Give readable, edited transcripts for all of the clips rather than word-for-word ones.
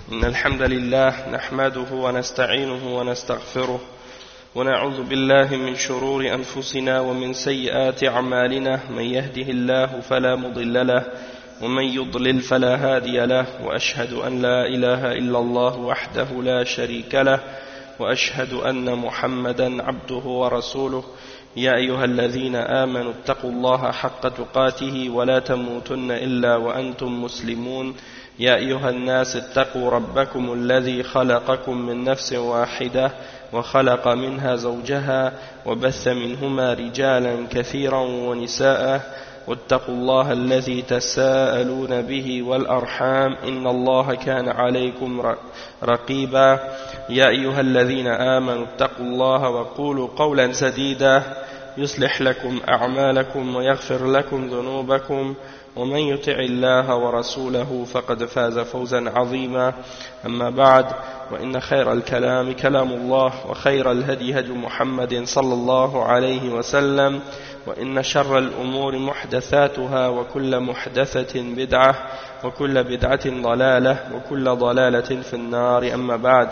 إن الحمد لله نحمده ونستعينه ونستغفره ونعوذ بالله من شرور أنفسنا ومن سيئات أعمالنا من يهده الله فلا مضل له ومن يضلل فلا هادي له وأشهد أن لا إله إلا الله وحده لا شريك له وأشهد أن محمدا عبده ورسوله يا أيها الذين آمنوا اتقوا الله حق تقاته ولا تموتن إلا وأنتم مسلمون يا أيها الناس اتقوا ربكم الذي خلقكم من نفس واحدة وخلق منها زوجها وبث منهما رجالا كثيرا ونساء واتقوا الله الذي تساءلون به والأرحام إن الله كان عليكم رقيبا يا أيها الذين آمنوا اتقوا الله وقولوا قولا سديدا يصلح لكم أعمالكم ويغفر لكم ذنوبكم ومن يطع الله ورسوله فقد فاز فوزا عظيما أما بعد وإن خير الكلام كلام الله وخير الهدي هدي محمد صلى الله عليه وسلم وإن شر الأمور محدثاتها وكل محدثة بدعة وكل بدعة ضلالة وكل ضلالة في النار أما بعد.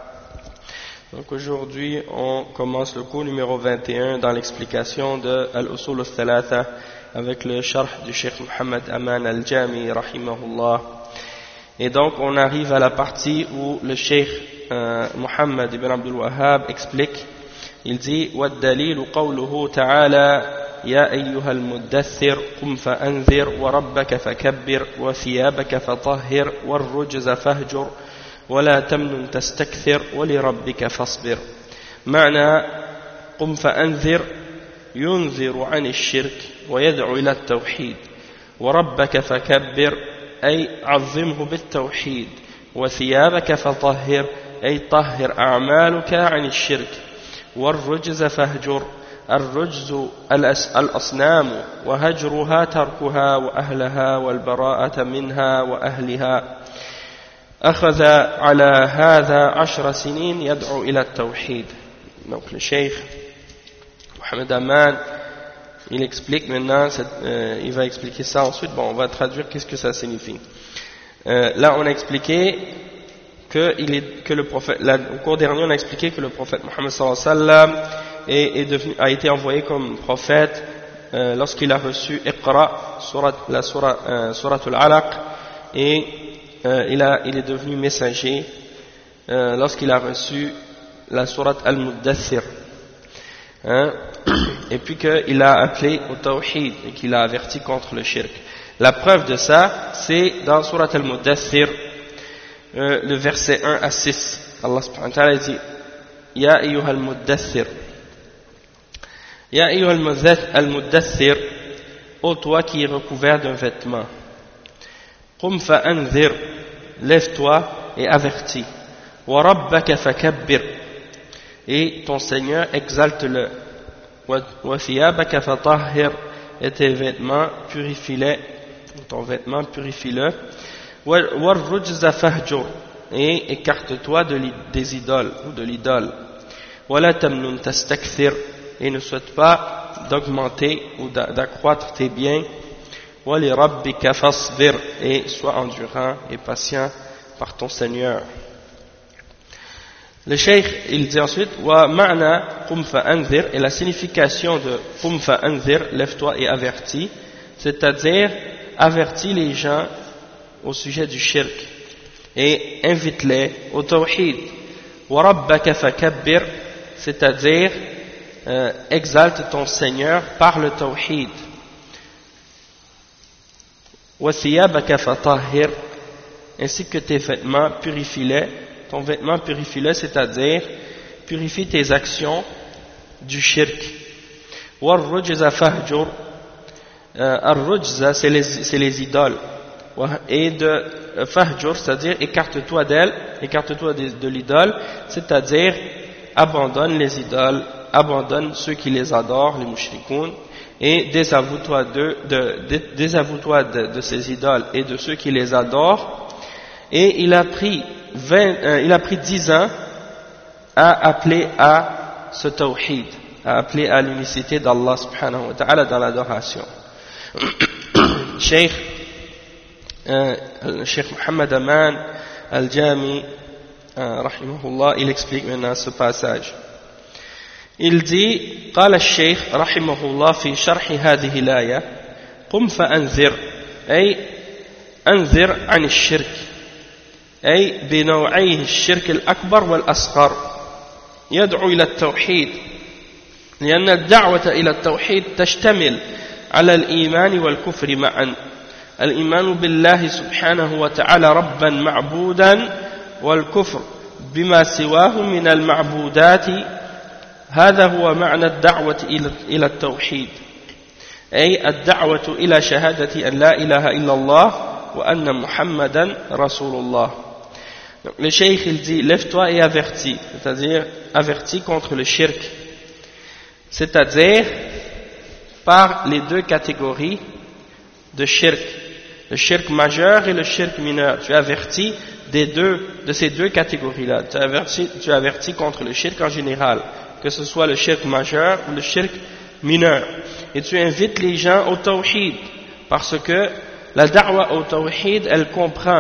Donc aujourd'hui on commence le cours numéro 21 dans l'explication de Al-Usul al-Thalatha avec le sharh du Cheikh Muhammad Aman al-Jami rahimahullah. Et donc on arrive à la partie où le Cheikh Muhammad ibn Abdul Wahhab explique. Il dit وَالدَّلِيلُ قَوْلُهُ تَعَالَى يَا أَيُّهَا الْمُدَّثِّرْ قُمْ فَأَنذِرْ وَرَبَّكَ فَكَبِّرْ وَثِيَابَكَ فَطَهِّرْ وَالرُّجْزَ فَاهْجُرْ ولا تمنن تستكثر ولربك فاصبر. معنى قم فأنذر ينذر عن الشرك ويدعو إلى التوحيد، وربك فكبر أي عظمه بالتوحيد، وثيابك فطهر أي طهر أعمالك عن الشرك، والرجز فاهجر الرجز الأصنام وهجرها تركها وأهلها والبراءة منها وأهلها. أخذ على هذا 10 سنين يدعو إلى التوحيد. Donc le Cheikh Mohamed Aman il explique maintenant, il va expliquer ça ensuite. Bon, on va traduire qu'est-ce que ça signifie. Là on a expliqué que le prophète, au cours dernier on a expliqué que le prophète Mohammed sallallahu alayhi wa sallam a été envoyé comme prophète lorsqu'il a reçu Iqra, la surat al-Alaq, et il est devenu messager lorsqu'il a reçu la sourate Al-Muddathir, et puis qu'il a appelé au tawhid et qu'il a averti contre le shirk. La preuve de ça, c'est dans sourate Al-Muddathir, le verset 1 à 6. Allah subhanahu wa ta'ala dit Ya ayyuha al-muddathir, Ya ayyuha al-muddathir, ô toi qui es recouvert d'un vêtement, Qum fa'anzir, lève-toi et avertis. Wa rabbaka fakabbir, et ton Seigneur exalte-le. Wa thiyabaka fatahhir, et tes vêtements purifie-les, ton vêtement purifie-le. Wa rujza fahjur, et écarte-toi des idoles ou de l'idole. Wa la tamnun tastakthir, et ne souhaite pas d'augmenter ou d'accroître tes biens. وَلِرَبِّكَ فَاصْبِرْ, et sois endurant et patient par ton Seigneur. Le Cheikh il dit ensuite وَمَعْنَا قُمْ فَأَنذِرْ, et la signification de قُمْ فَأَنذِرْ, lève-toi et avertis, c'est-à-dire avertis les gens au sujet du shirk et invite-les au tawhid. وَرَبَّكَ فَكَبِّرْ, c'est-à-dire exalte ton Seigneur par le tawhid. وَثِيَابَكَ فَطَهِّرْ, ainsi que tes vêtements purifie-les, ton vêtement purifie-le, c'est-à-dire purifie tes actions du shirk. وَالرُّجْزَ فَاهْجُرْ, الرُّجْزَ c'est les idoles, et de fahjur, c'est-à-dire écarte-toi d'elles, écarte-toi de l'idole, c'est-à-dire abandonne les idoles, abandonne ceux qui les adorent, les mushrikoun, et désavoue-toi de ces idoles et de ceux qui les adorent. Et il a pris 10 ans à appeler à ce tawhid, à appeler à l'unicité d'Allah subhanahu wa ta'ala dans l'adoration. Cheikh Mohammed Aman Al-Jami, rahimahullah, il explique maintenant ce passage. Il dit, قال الشيخ رحمه الله في شرح هذه الآية قم فأنذر أي أنذر عن الشرك أي بنوعيه الشرك الأكبر والأصغر يدعو إلى التوحيد لأن الدعوة إلى التوحيد تشتمل على الإيمان والكفر معا الإيمان بالله سبحانه وتعالى ربا معبودا والكفر بما سواه من المعبودات هذا هو معنى الدعوة إلى التوحيد أي الدعوة إلى شهادة أن لا إله إلا الله وأن محمدا رسول الله. Le cheikh il dit lève-toi et avertis, c'est-à-dire avertis contre le shirk, c'est-à-dire par les deux catégories de shirk, le shirk majeur et le shirk mineur. Tu avertis de ces deux catégories-là. Tu avertis contre le shirk en général, que ce soit le shirk majeur ou le shirk mineur. Et tu invites les gens au tawhid, parce que la da'wa au tawhid, elle comprend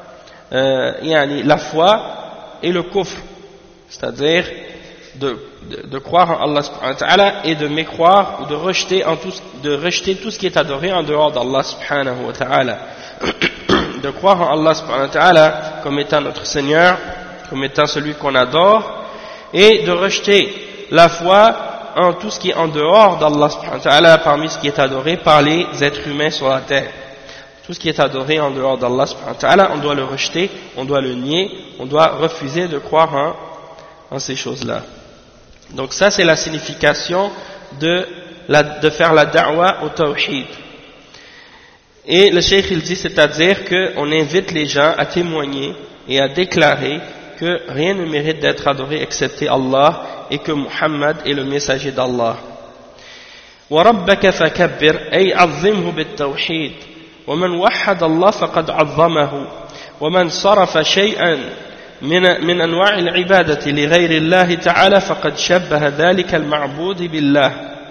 la foi et le kufr, c'est-à-dire de croire en Allah subhanahu wa ta'ala et de mécroire ou de rejeter tout ce qui est adoré en dehors d'Allah subhanahu wa ta'ala. De croire en Allah subhanahu wa ta'ala comme étant notre Seigneur, comme étant celui qu'on adore, et de rejeter la foi en tout ce qui est en dehors d'Allah subhanahu wa ta'ala parmi ce qui est adoré par les êtres humains sur la terre. Tout ce qui est adoré en dehors d'Allah subhanahu wa ta'ala, on doit le rejeter, on doit le nier, on doit refuser de croire en ces choses-là. Donc ça c'est la signification de faire la da'wa au tawhid. Et le cheikh il dit, c'est-à-dire qu'on invite les gens à témoigner et à déclarer que rien ne mérite d'être adoré excepté Allah et que Muhammad est le messager d'Allah. وَرَبَّكَ فَكَبِّرْ أي عظمه بالتوحيد ومن وحد الله فقد عظمه ومن صرف شيئا من أنواع العبادة لغير الله تعالى فقد شبه ذلك المعبود بالله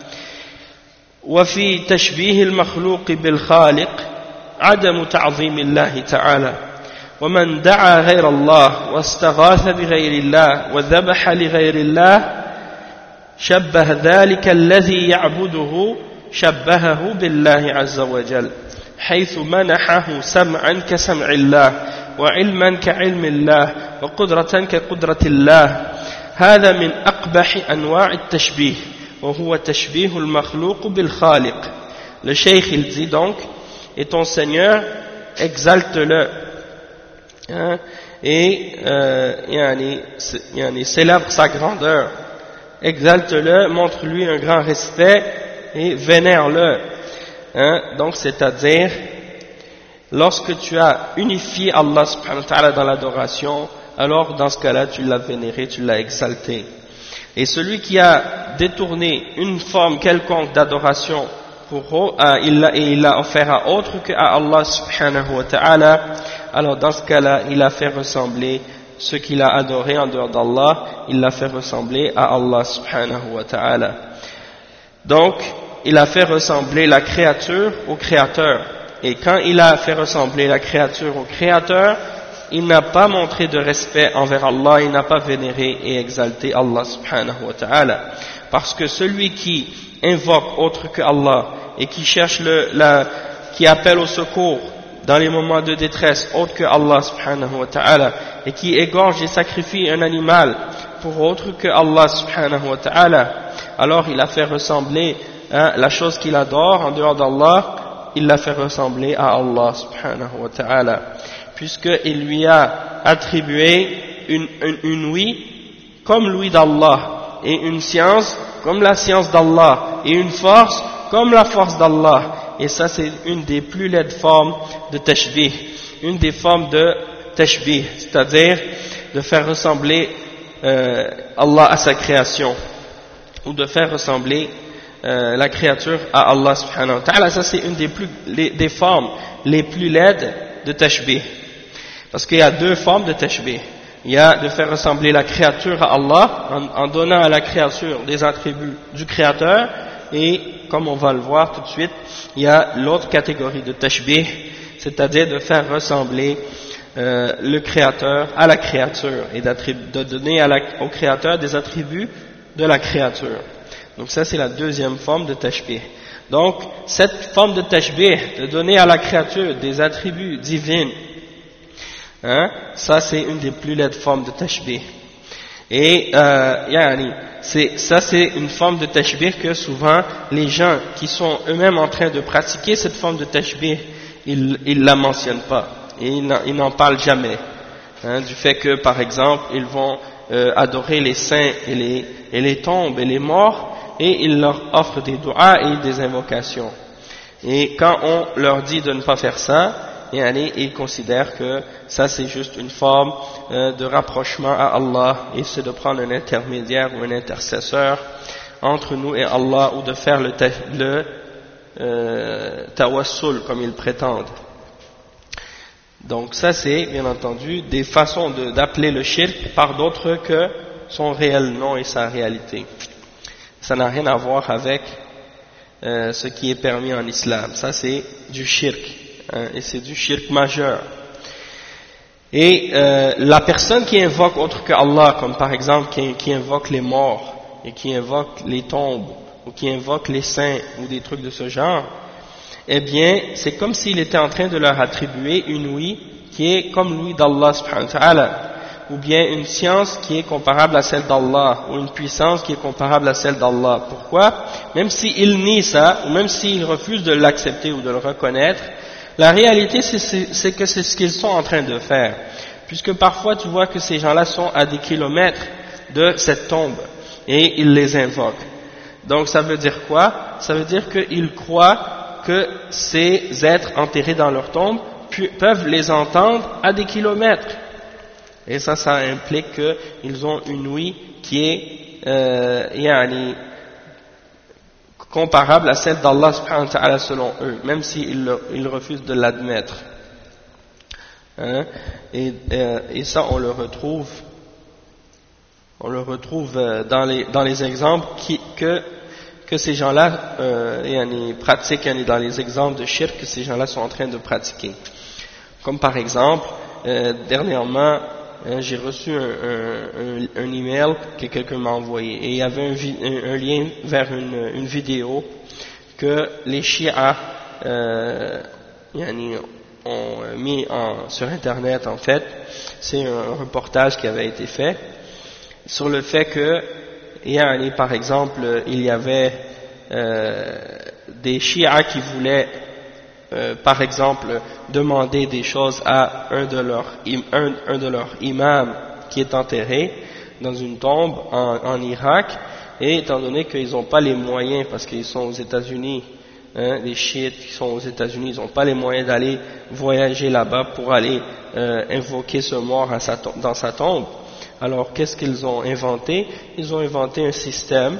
وفي تشبيه المخلوق بالخالق عدم تعظيم الله تعالى ومن دعا غير الله واستغاث بغير الله وذبح لغير الله شبه ذلك الذي يعبده شبهه بالله عز وجل حيث منحه سمعا كسمع الله وعلما كعلم الله وقدرة كقدرة الله هذا من أقبح أنواع التشبيه وهو تشبيه المخلوق بالخالق. Le cheikh il dit donc, et ton Seigneur exalte-le et célèbre sa grandeur, exalte-le, montre-lui un grand respect et vénère-le. Donc c'est-à-dire lorsque tu as unifié Allah subhanahu wa ta'ala dans l'adoration, alors dans ce cas-là tu l'as vénéré, tu l'as exalté. Et celui qui a détourné une forme quelconque d'adoration il l'a offert à autre qu'à Allah subhanahu wa ta'ala, alors dans ce cas-là il a fait ressembler ce qu'il a adoré en dehors d'Allah, il l'a fait ressembler à Allah subhanahu wa ta'ala. Donc il a fait ressembler la créature au créateur, et quand il a fait ressembler la créature au créateur, il n'a pas montré de respect envers Allah, il n'a pas vénéré et exalté Allah subhanahu wa ta'ala, parce que celui qui invoque autre que Allah et qui cherche qui appelle au secours dans les moments de détresse autre que Allah subhanahu wa ta'ala, et qui égorge et sacrifie un animal pour autre que Allah subhanahu wa ta'ala, alors il a fait ressembler la chose qu'il adore en dehors d'Allah, il l'a fait ressembler à Allah subhanahu wa ta'ala, puisqu'il lui a attribué une ouïe comme l'ouïe d'Allah, et une science comme la science d'Allah, et une force comme la force d'Allah. Et ça c'est une des plus laides formes de tashbih, une des formes de tashbih, c'est-à-dire de faire ressembler Allah à sa création, ou de faire ressembler la créature à Allah subhanahu wa ta'ala. Ça c'est une des formes les plus laides de tashbih, parce qu'il y a deux formes de tashbih. Il y a de faire ressembler la créature à Allah en donnant à la créature des attributs du créateur, et comme on va le voir tout de suite, il y a l'autre catégorie de tashbih, c'est-à-dire de faire ressembler le créateur à la créature et de donner au créateur des attributs de la créature. Donc ça c'est la deuxième forme de tashbih. Donc cette forme de tashbih, de donner à la créature des attributs divins, ça c'est une des plus laides formes de tashbih. Et ça c'est une forme de tashbih que souvent les gens qui sont eux-mêmes en train de pratiquer cette forme de tashbih, ils la mentionnent pas et ils n'en parlent jamais, du fait que par exemple ils vont adorer les saints et les tombes et les morts, et ils leur offrent des du'as et des invocations. Et quand on leur dit de ne pas faire ça, ils considèrent que ça c'est juste une forme de rapprochement à Allah, et c'est de prendre un intermédiaire ou un intercesseur entre nous et Allah, ou de faire le tawassul comme ils prétendent. Donc ça c'est bien entendu des façons d'appeler le shirk par d'autres que son réel nom et sa réalité. Ça n'a rien à voir avec ce qui est permis en islam. Ça c'est du shirk, et c'est du shirk majeur. Et la personne qui invoque autre que Allah, comme par exemple qui invoque les morts et qui invoque les tombes ou qui invoque les saints ou des trucs de ce genre, eh bien c'est comme s'il était en train de leur attribuer une ouïe qui est comme l'ouïe d'Allah subhanahu wa ta'ala, ou bien une science qui est comparable à celle d'Allah, ou une puissance qui est comparable à celle d'Allah. Pourquoi? Même s'ils nient ça, ou même s'ils refusent de l'accepter ou de le reconnaître, la réalité c'est que c'est ce qu'ils sont en train de faire, puisque parfois tu vois que ces gens-là sont à des kilomètres de cette tombe, et ils les invoquent. Donc ça veut dire quoi? Ça veut dire qu'ils croient que ces êtres enterrés dans leur tombe peuvent les entendre à des kilomètres. Et ça implique qu'ils ont une ouïe qui est comparable à celle d'Allah subhanahu wa ta'ala selon eux, même s'ils refusent de l'admettre. Et ça on le retrouve dans les exemples que ces gens-là pratiquent, dans les exemples de shirk que ces gens-là sont en train de pratiquer. Comme par exemple, dernièrement, j'ai reçu un email que quelqu'un m'a envoyé, et il y avait un lien vers une vidéo que les chiites ont mis sur internet. En fait, c'est un reportage qui avait été fait sur le fait que par exemple il y avait des chiites qui voulaient par exemple demander des choses à un de leurs imams qui est enterré dans une tombe en Irak, et étant donné qu'ils n'ont pas les moyens, parce qu'ils sont aux États-Unis, les chiites qui sont aux États-Unis, ils n'ont pas les moyens d'aller voyager là-bas pour aller invoquer ce mort dans sa tombe. Alors qu'est-ce qu'ils ont inventé? Ils ont inventé un système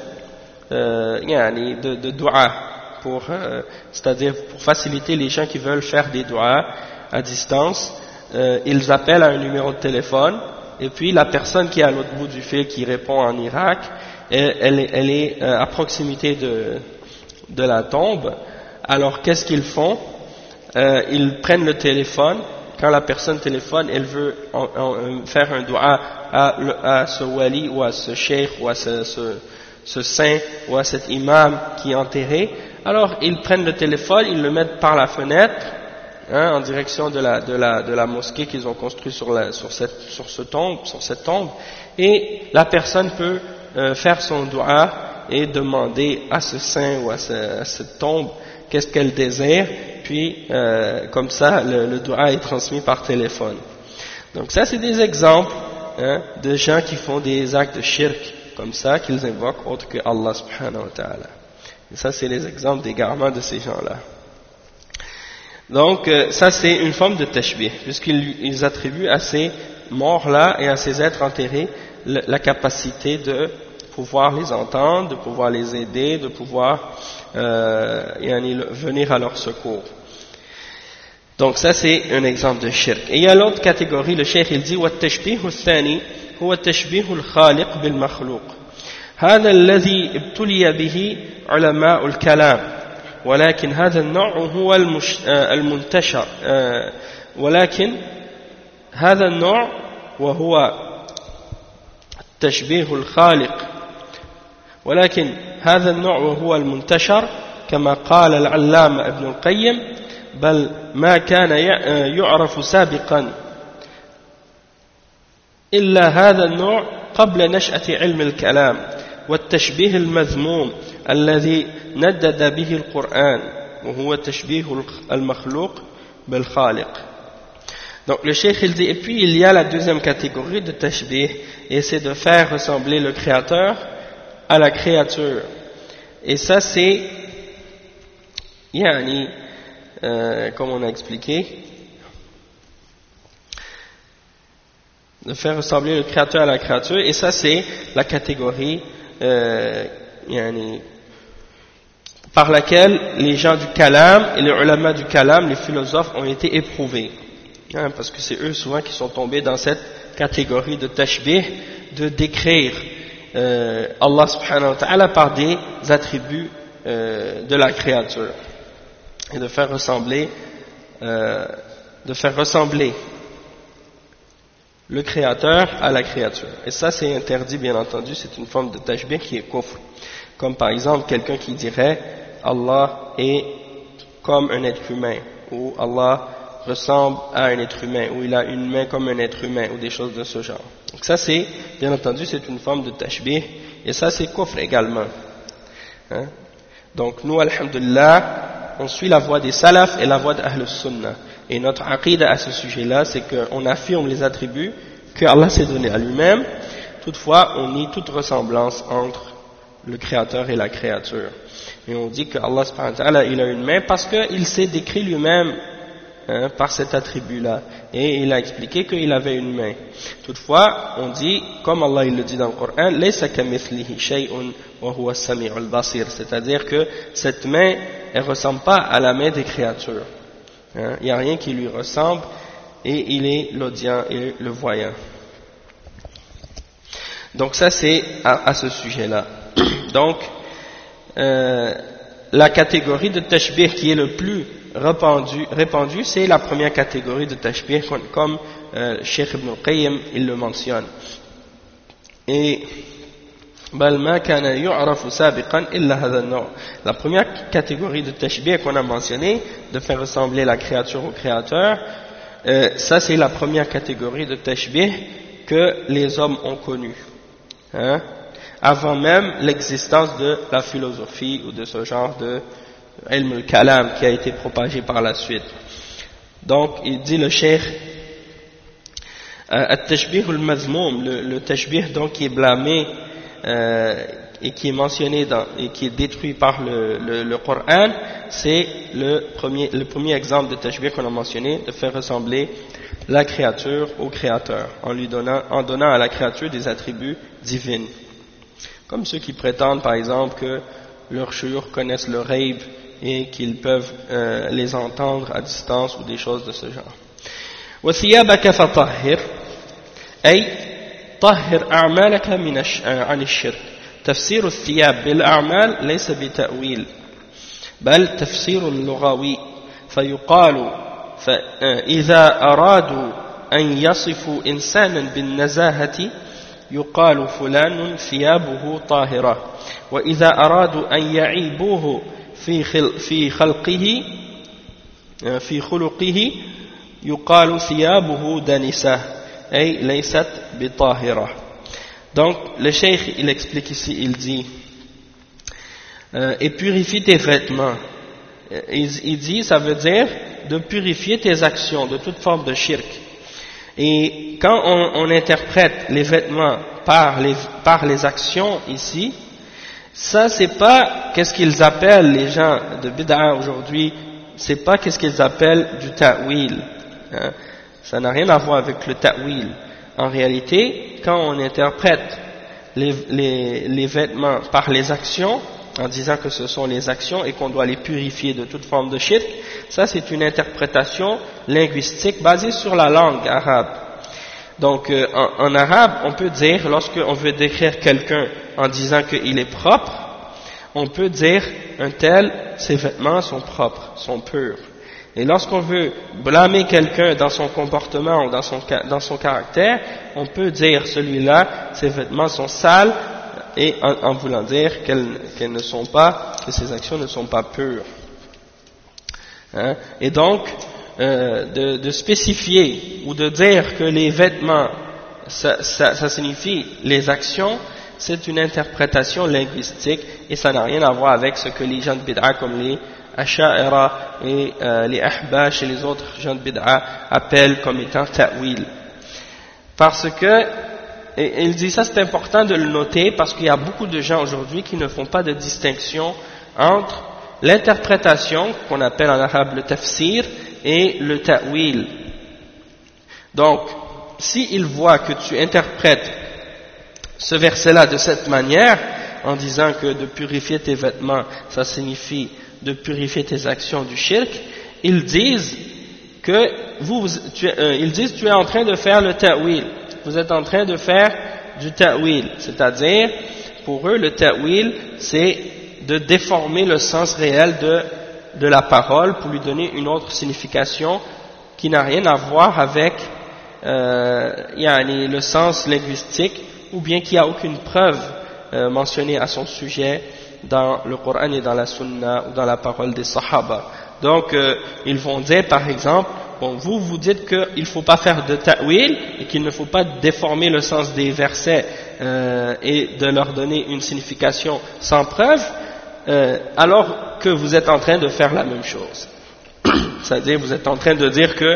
de dua, c'est-à-dire pour faciliter les gens qui veulent faire des duas à distance. Ils appellent à un numéro de téléphone, et puis la personne qui est à l'autre bout du fil, qui répond en Irak, elle est à proximité de la tombe. Alors qu'est-ce qu'ils font? Ils prennent le téléphone. Quand la personne téléphone, elle veut faire un dua à ce wali ou à ce cheikh ou à ce saint ou à cet imam qui est enterré. Alors ils prennent le téléphone, ils le mettent par la fenêtre, en direction de la mosquée qu'ils ont construite sur cette tombe, et la personne peut faire son dua et demander à ce saint ou à cette tombe qu'est-ce qu'elle désire, puis comme ça le dua est transmis par téléphone. Donc ça c'est des exemples de gens qui font des actes de shirk comme ça, qu'ils invoquent autre que Allah subhanahu wa ta'ala. Et ça c'est les exemples d'égarement de ces gens-là. Donc ça c'est une forme de tashbih, puisqu'ils attribuent à ces morts-là et à ces êtres enterrés la capacité de pouvoir les entendre, de pouvoir les aider, de pouvoir venir à leur secours. Donc ça c'est un exemple de shirk. Et il y a l'autre catégorie, le cheikh il dit وَالتَّشْبِيهُ الثَّانِي هو التشبيه الخالق بالمخلوق هذا الذي ابتلي به علماء الكلام ولكن هذا النوع هو المنتشر ولكن هذا النوع وهو تشبيه الخالق ولكن هذا النوع وهو المنتشر كما قال العلامة ابن القيم بل ما كان يعرف سابقا إلا هذا النوع قبل نشأة علم الكلام والتشبيه المذموم الذي ندد به القرآن وهو تشبيه المخلوق بالخالق. Donc le cheikh il dit et puis il y a la deuxième catégorie de tashbih et c'est de faire ressembler le créateur à la créature et ça c'est yani comme on a expliqué de faire ressembler le créateur à la créature et ça c'est la catégorie yani par laquelle les gens du kalam et les ulama du kalam, les philosophes ont été éprouvés. Parce que c'est eux souvent qui sont tombés dans cette catégorie de tashbih, de décrire Allah subhanahu wa ta'ala par des attributs de la créature et de faire ressembler le créateur à la créature. Et ça c'est interdit bien entendu, c'est une forme de tashbih qui est kufr. Comme par exemple quelqu'un qui dirait Allah est comme un être humain ou Allah ressemble à un être humain ou il a une main comme un être humain ou des choses de ce genre. Donc ça c'est, bien entendu, c'est une forme de tashbih et ça c'est kufr également. Donc nous, alhamdulillah, on suit la voie des salaf et la voie d'Ahl Sunnah. Et notre aqida à ce sujet-là, c'est qu'on affirme les attributs que Allah s'est donné à lui-même. Toutefois, on nie toute ressemblance entre le créateur et la créature. Et on dit que Allah subhanahu wa ta'ala, il a une main parce qu'il s'est décrit lui-même par cet attribut-là. Et il a expliqué qu'il avait une main. Toutefois, on dit, comme Allah il le dit dans le Coran, laysa kamithlihi shay'un wa huwa as-sami'ul basir, c'est-à-dire que cette main, elle ressemble pas à la main des créatures. Il n'y a rien qui lui ressemble et il est l'audient et le voyant. Donc ça c'est à ce sujet-là. Donc la catégorie de tashbih qui est le plus répandue, c'est la première catégorie de tashbih comme Cheikh Ibn Qayyim il le mentionne. Et la première catégorie de tashbih qu'on a mentionné, de faire ressembler la créature au créateur, ça c'est la première catégorie de tashbih que les hommes ont connue, avant même l'existence de la philosophie ou de ce genre de ilm al-kalam qui a été propagé par la suite. Donc il dit le cheikh at-tashbih al-mazmoum, le tashbih donc qui est blâmé et qui est mentionné et qui est détruit par le Coran, c'est le premier exemple de tashbih qu'on a mentionné, de faire ressembler la créature au créateur en donnant à la créature des attributs divins, comme ceux qui prétendent par exemple que leurs shuyukh connaissent le ghaib et qu'ils peuvent les entendre à distance ou des choses de ce genre. وَثِيَابَكَ فَطَهِّرْ أي طهر أعمالك عن الشرك. تفسير الثياب بالأعمال ليس بتأويل بل تفسير لغوي، فيقال إذا أرادوا أن يصفوا إنسانا بالنزاهة يقال فلان ثيابه طاهرة، وإذا أرادوا أن يعيبوه في خلقه يقال ثيابه دنسة أي ليست بطاهرة. Donc le cheikh il explique ici, il dit et purifie tes vêtements. Il dit, ça veut dire de purifier tes actions de toute forme de shirk. Et quand on interprète les vêtements par les actions ici, ça c'est pas qu'est-ce qu'ils appellent les gens de bid'a aujourd'hui, c'est pas qu'est-ce qu'ils appellent du ta'wil, ça n'a rien à voir avec le ta'wil. En réalité, quand on interprète les vêtements par les actions, en disant que ce sont les actions et qu'on doit les purifier de toute forme de shirk, ça c'est une interprétation linguistique basée sur la langue arabe. Donc en arabe, on peut dire, lorsqu'on veut décrire quelqu'un en disant qu'il est propre, on peut dire un tel, ses vêtements sont propres, sont purs. Et lorsqu'on veut blâmer quelqu'un dans son comportement ou dans son caractère, on peut dire celui-là, ses vêtements sont sales, et en voulant dire qu'elles ne sont pas, que ses actions ne sont pas pures. Hein? Et donc, de spécifier ou de dire que les vêtements, ça signifie les actions, c'est une interprétation linguistique et ça n'a rien à voir avec ce que les gens de bid'a comme les Asha'ira et les Ahbash et les autres gens de bid'a appellent comme étant ta'wil. Parce que, et il dit ça, c'est important de le noter parce qu'il y a beaucoup de gens aujourd'hui qui ne font pas de distinction entre l'interprétation, qu'on appelle en arabe le tafsir, et le ta'wil. Donc, s'ils voient que tu interprètes ce verset-là de cette manière, en disant que de purifier tes vêtements, ça signifie de purifier tes actions du shirk, ils disent que tu es en train de faire le ta'wil. Vous êtes en train de faire du ta'wil, c'est-à-dire, pour eux, le ta'wil, c'est de déformer le sens réel de la parole pour lui donner une autre signification qui n'a rien à voir avec le sens linguistique, ou bien qu'il n'y a aucune preuve mentionnée à son sujet dans le Coran et dans la Sunna ou dans la parole des Sahaba. Donc, ils vont dire, par exemple, bon, vous dites qu'il ne faut pas faire de ta'wil et qu'il ne faut pas déformer le sens des versets et de leur donner une signification sans preuve, alors que vous êtes en train de faire la même chose. C'est-à-dire, vous êtes en train de dire que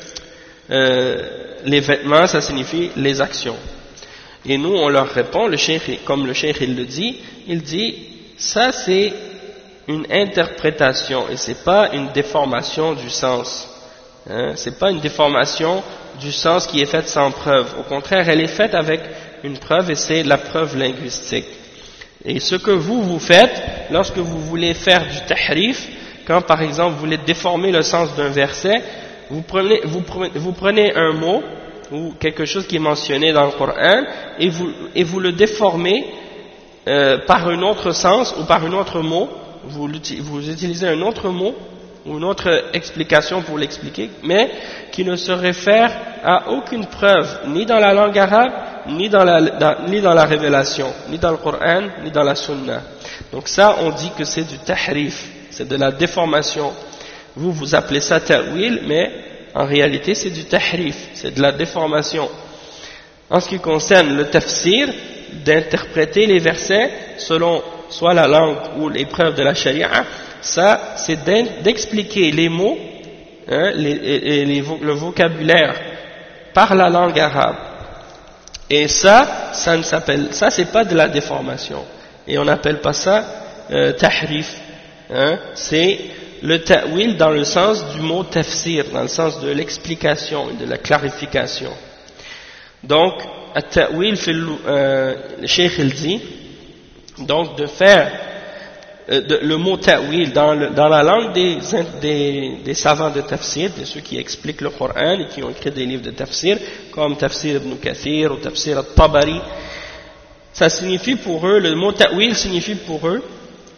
les vêtements, ça signifie les actions. Et nous, on leur répond, comme le cheikh il le dit, il dit, ça c'est une interprétation et c'est pas une déformation du sens. Hein, c'est pas une déformation du sens qui est faite sans preuve. Au contraire, elle est faite avec une preuve et c'est la preuve linguistique. Et ce que vous faites, lorsque vous voulez faire du tahrif, quand par exemple vous voulez déformer le sens d'un verset, vous prenez un mot ou quelque chose qui est mentionné dans le Coran et vous le déformez par un autre sens ou par un autre mot, vous utilisez un autre mot ou une autre explication pour l'expliquer, mais qui ne se réfère à aucune preuve, ni dans la langue arabe, ni dans la révélation, ni dans le Coran, ni dans la Sunna. Donc ça, on dit que c'est du tahrif, c'est de la déformation. Vous appelez ça ta'wil, mais en réalité c'est du tahrif, c'est de la déformation. En ce qui concerne le tafsir, d'interpréter les versets selon soit la langue ou les preuves de la charia, ça c'est d'expliquer les mots, hein, le vocabulaire par la langue arabe. Et ça c'est pas de la déformation. Et on n'appelle pas ça tahrif. Hein, c'est le ta'wil dans le sens du mot tafsir, dans le sens de l'explication et de la clarification. Donc, at-ta'wil, le cheikh il dit, donc de faire le mot ta'wil dans la langue des savants de tafsir, de ceux qui expliquent le Coran et qui ont écrit des livres de tafsir, comme Tafsir ibn Kathir ou Tafsir al-Tabari, ça signifie pour eux, le mot ta'wil signifie pour eux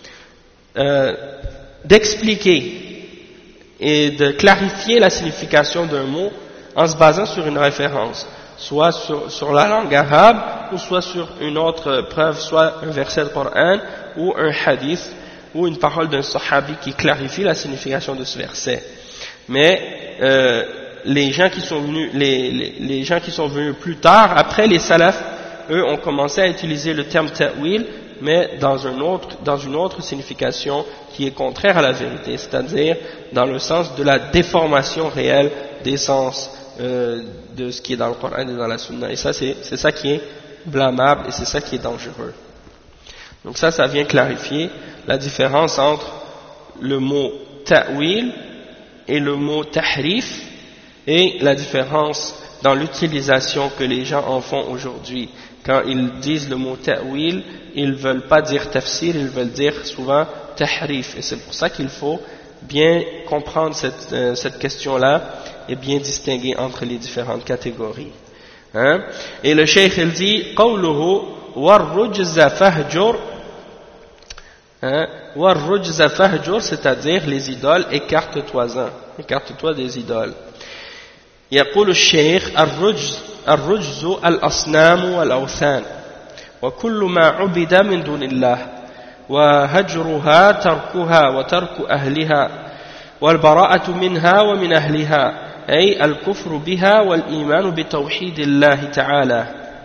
d'expliquer et de clarifier la signification d'un mot en se basant sur une référence, soit sur la langue arabe ou soit sur une autre preuve, soit un verset du Coran ou un hadith ou une parole d'un sahabi qui clarifie la signification de ce verset. Mais les gens qui sont venus plus tard, après les salafs, eux ont commencé à utiliser le terme ta'wil, mais dans une autre signification qui est contraire à la vérité, c'est-à-dire dans le sens de la déformation réelle des sens de ce qui est dans le Coran et dans la Sunna. Et ça, c'est ça qui est blâmable et c'est ça qui est dangereux. Donc ça vient clarifier la différence entre le mot ta'wil et le mot tahrif et la différence dans l'utilisation que les gens en font aujourd'hui. Quand ils disent le mot ta'wil, ils ne veulent pas dire tafsir, ils veulent dire souvent tahrif. Et c'est pour ça qu'il faut bien comprendre cette question-là et bien distinguer entre les différentes catégories. Hein? Et le cheikh il dit قوله والرجز فهجر وَالرُّجْزَ فَهْجُرْ, c'est-à-dire les idoles, écarte-toi des idoles. يقول الشيخ الرجز الأصنام والأوثان وكل ما عبد من دون الله وهجرها تركها وترك أهلها والبراءة منها ومن أهلها أي الكفر بها والإيمان بتوحيد الله تعالى.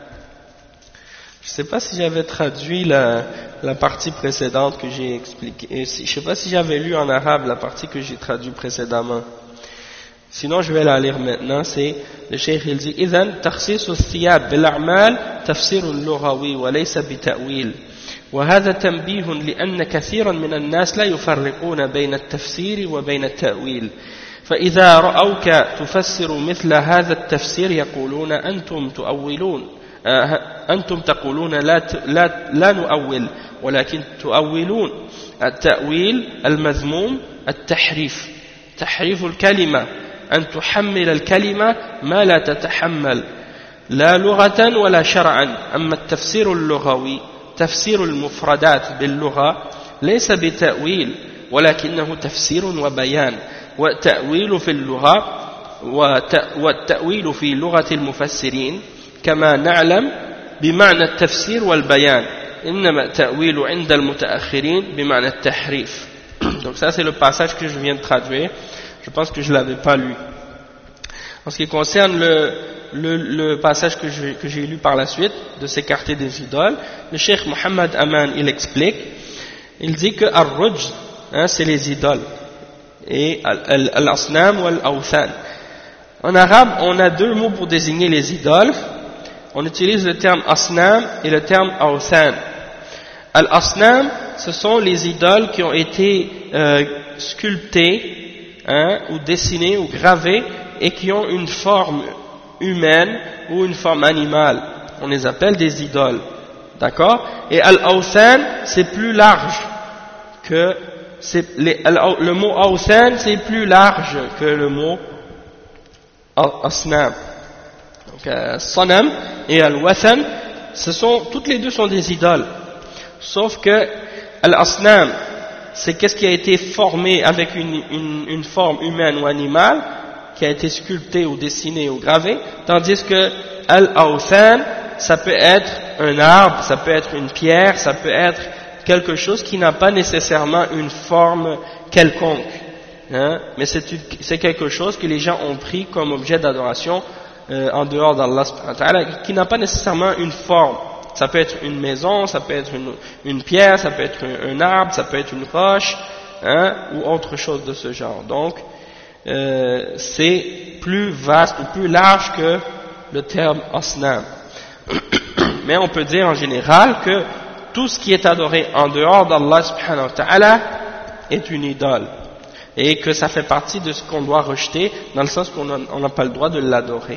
Je ne sais pas si j'avais traduit la partie précédente que j'ai expliquée. Je ne sais pas si j'avais lu en arabe la partie que j'ai traduite précédemment. Sinon, je vais la lire maintenant. C'est le cheikh il dit إذن تخصيص الثياب بالأعمال تفسير لغوي وليس بتأويل وهذا تنبيه لأن كثيرا من الناس لا يفرقون بين التفسير وبين التأويل فإذا رأوك تفسر مثل هذا التفسير يقولون أنتم تؤولون أنتم تقولون لا نؤول ولكن تؤولون. التأويل المذموم التحريف تحريف الكلمة أن تحمل الكلمة ما لا تتحمل لا لغة ولا شرعا. أما التفسير اللغوي تفسير المفردات باللغة ليس بتأويل ولكنه تفسير وبيان والتأويل في اللغة والتأويل في لغة المفسرين كما نعلم بمعنى التفسير والبيان إنما التأويل عند المتأخرين بمعنى التحريف. Donc ça c'est le passage que je viens de traduire. Je pense que je ne l'avais pas lu. En ce qui concerne le passage que j'ai lu par la suite, de s'écarter des idoles, le cheikh Mohammed Aman, il explique, il dit que Ar-Rujz, c'est les idoles, et Al-Asnam ou Al-Awthan. En arabe, on a deux mots pour désigner les idoles. On utilise le terme Asnam et le terme Awthan. Al-Asnam, ce sont les idoles qui ont été sculptées, ou dessinées ou gravées et qui ont une forme humaine ou une forme animale. On les appelle des idoles. D'accord? Et Al-Awthan, c'est plus large que le mot Awthan, c'est plus large que le mot Asnam. Donc, Sanam et Al-Wathan, toutes les deux sont des idoles. Sauf que Al-Asnam, c'est qu'est-ce qui a été formé avec une forme humaine ou animale, qui a été sculpté ou dessiné ou gravé, tandis que Al-Awthan, ça peut être un arbre, ça peut être une pierre, ça peut être quelque chose qui n'a pas nécessairement une forme quelconque, mais c'est quelque chose que les gens ont pris comme objet d'adoration en dehors d'Allah subhanahu wa ta'ala, qui n'a pas nécessairement une forme. Ça peut être une maison, ça peut être une pierre, ça peut être un arbre, ça peut être une roche, ou autre chose de ce genre. Donc, c'est plus vaste ou plus large que le terme Asnam. Mais on peut dire en général que tout ce qui est adoré en dehors d'Allah subhanahu wa ta'ala est une idole. Et que ça fait partie de ce qu'on doit rejeter, dans le sens qu'on n'a pas le droit de l'adorer.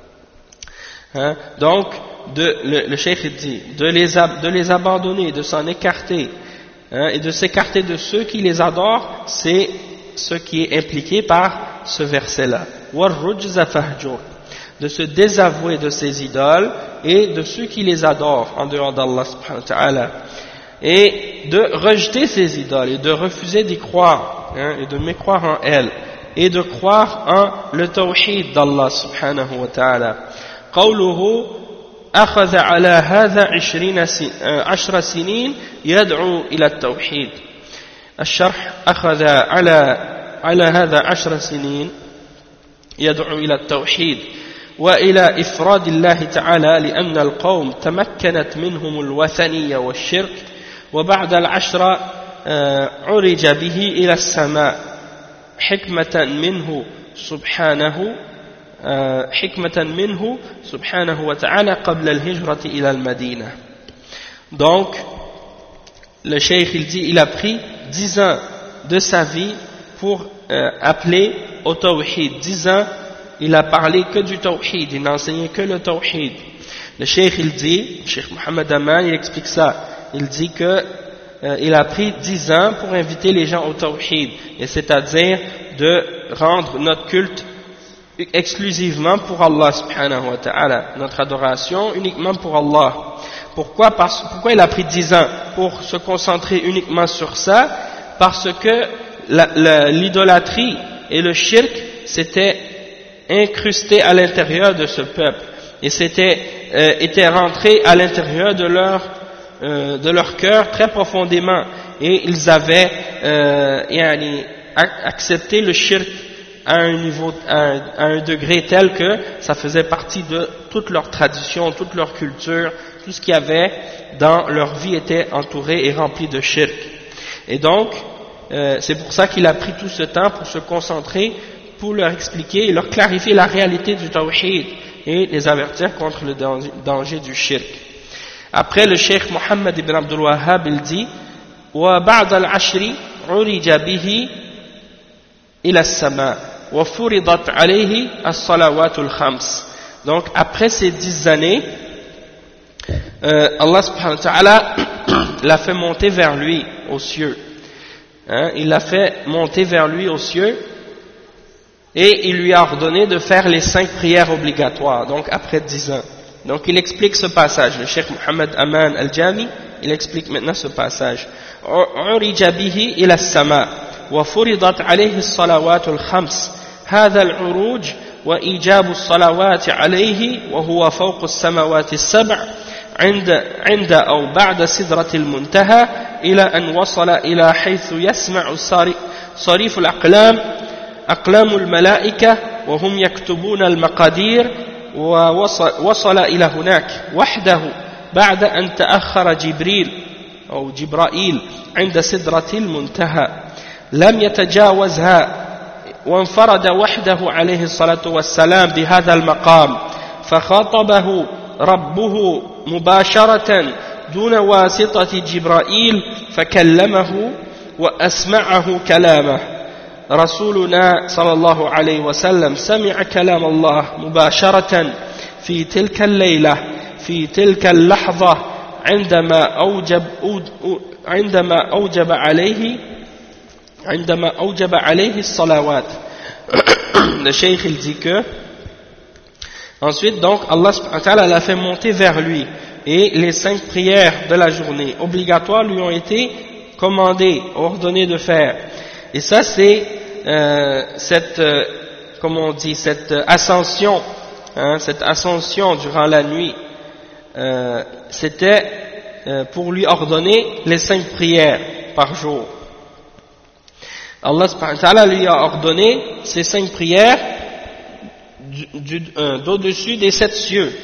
Donc, le cheikh dit, de les abandonner, de s'en écarter, et de s'écarter de ceux qui les adorent, c'est ce qui est impliqué par ce verset-là. وَالرُّجْزَ فَهْجُرْ, de se désavouer de ces idoles et de ceux qui les adorent en dehors d'Allah subhanahu wa ta'ala, et de rejeter ces idoles et de refuser d'y croire, et de mécroire en elles, et de croire en le tawhid d'Allah subhanahu wa ta'ala. قوله أخذ على هذا 10 سنين يدعو إلى التوحيد. الشرح أخذ على هذا 10 سنين يدعو إلى التوحيد وإلى إفراد الله تعالى لأن القوم تمكنت منهم الوثنية والشرك وبعد 10 عرج به إلى السماء حكمة منه سبحانه وتعالى قبل الهجرة إلى المدينة. Donc, le cheikh il dit, il a pris 10 ans de sa vie pour appeler au tawhid. 10 ans, il a parlé que du tawhid, il n'a enseigné que le tawhid. Le cheikh il dit, Cheikh Mohammed Aman, il explique ça, il dit que il a pris 10 ans pour inviter les gens au tawhid, et c'est-à-dire de rendre notre culte exclusivement pour Allah subhanahu wa ta'ala, notre adoration uniquement pour Allah. Pourquoi il a pris 10 ans pour se concentrer uniquement sur ça? Parce que l'idolâtrie et le shirk s'étaient incrustés à l'intérieur de ce peuple et étaient rentrés à l'intérieur de leur cœur très profondément, et ils avaient accepté le shirk à un degré tel que ça faisait partie de toute leur tradition, toute leur culture. Tout ce qu'il y avait dans leur vie était entouré et rempli de shirk. Et donc, c'est pour ça qu'il a pris tout ce temps pour se concentrer, pour leur expliquer et leur clarifier la réalité du tawhid et les avertir contre le danger du shirk. Après, le cheikh Mohammed ibn Abdul Wahhab, il dit وَبَعْدَ الْعَشْرِ عُرِجَ بِهِ إِلَى السَّمَاءِ وَفُرِضَتْ عَلَيْهِ الصَّلَوَاتُ الْخَمْسِ. Donc, après ces 10 années, Allah subhanahu wa ta'ala l'a fait monter vers lui aux cieux. Il l'a fait monter vers lui aux cieux et il lui a ordonné de faire les 5 prières obligatoires, donc après 10 ans. Donc il explique ce passage, le cheikh Mohammed Aman al-Jami, il explique maintenant ce passage. عُرِجَ بِهِ إِلَى السَّمَاءِ وَفُرِضَتْ عَلَيْهِ الصَّلَوَاتُ الْخَمْسِ. هذا العروج وإيجاب الصلوات عليه وهو فوق السماوات السبع عند أو بعد سدرة المنتهى إلى أن وصل إلى حيث يسمع صريف الأقلام أقلام الملائكة وهم يكتبون المقادير، ووصل إلى هناك وحده بعد أن تأخر جبرائيل عند سدرة المنتهى لم يتجاوزها، وانفرد وحده عليه الصلاة والسلام بهذا المقام، فخاطبه ربه مباشرة دون واسطة جبرائيل فكلمه وأسمعه كلامه. رسولنا صلى الله عليه وسلم سمع كلام الله مباشرة في تلك الليلة في تلك اللحظة عندما أوجب عليه الصلوات. Le cheikh il dit que ensuite donc Allah subhanahu wa ta'ala l'a fait monter vers lui et les 5 prières de la journée obligatoires lui ont été commandées, ordonnées de faire. Et ça c'est cette ascension, cette ascension durant la nuit, c'était pour lui ordonner les 5 prières par jour. Allah subhanahu wa ta'ala lui a ordonné ces 5 prières d'au-dessus des 7 cieux,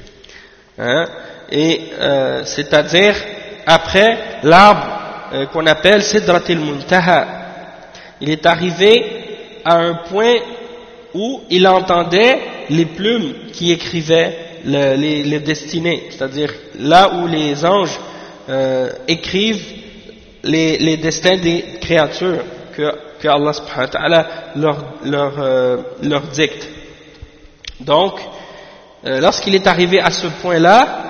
c'est-à-dire après l'arbre qu'on appelle Sidratil Muntaha. Il est arrivé à un point où il entendait les plumes qui écrivaient les destinées, c'est-à-dire là où les anges écrivent les destins des créatures que Allah subhanahu wa ta'ala leur dicte. Donc, lorsqu'il est arrivé à ce point-là,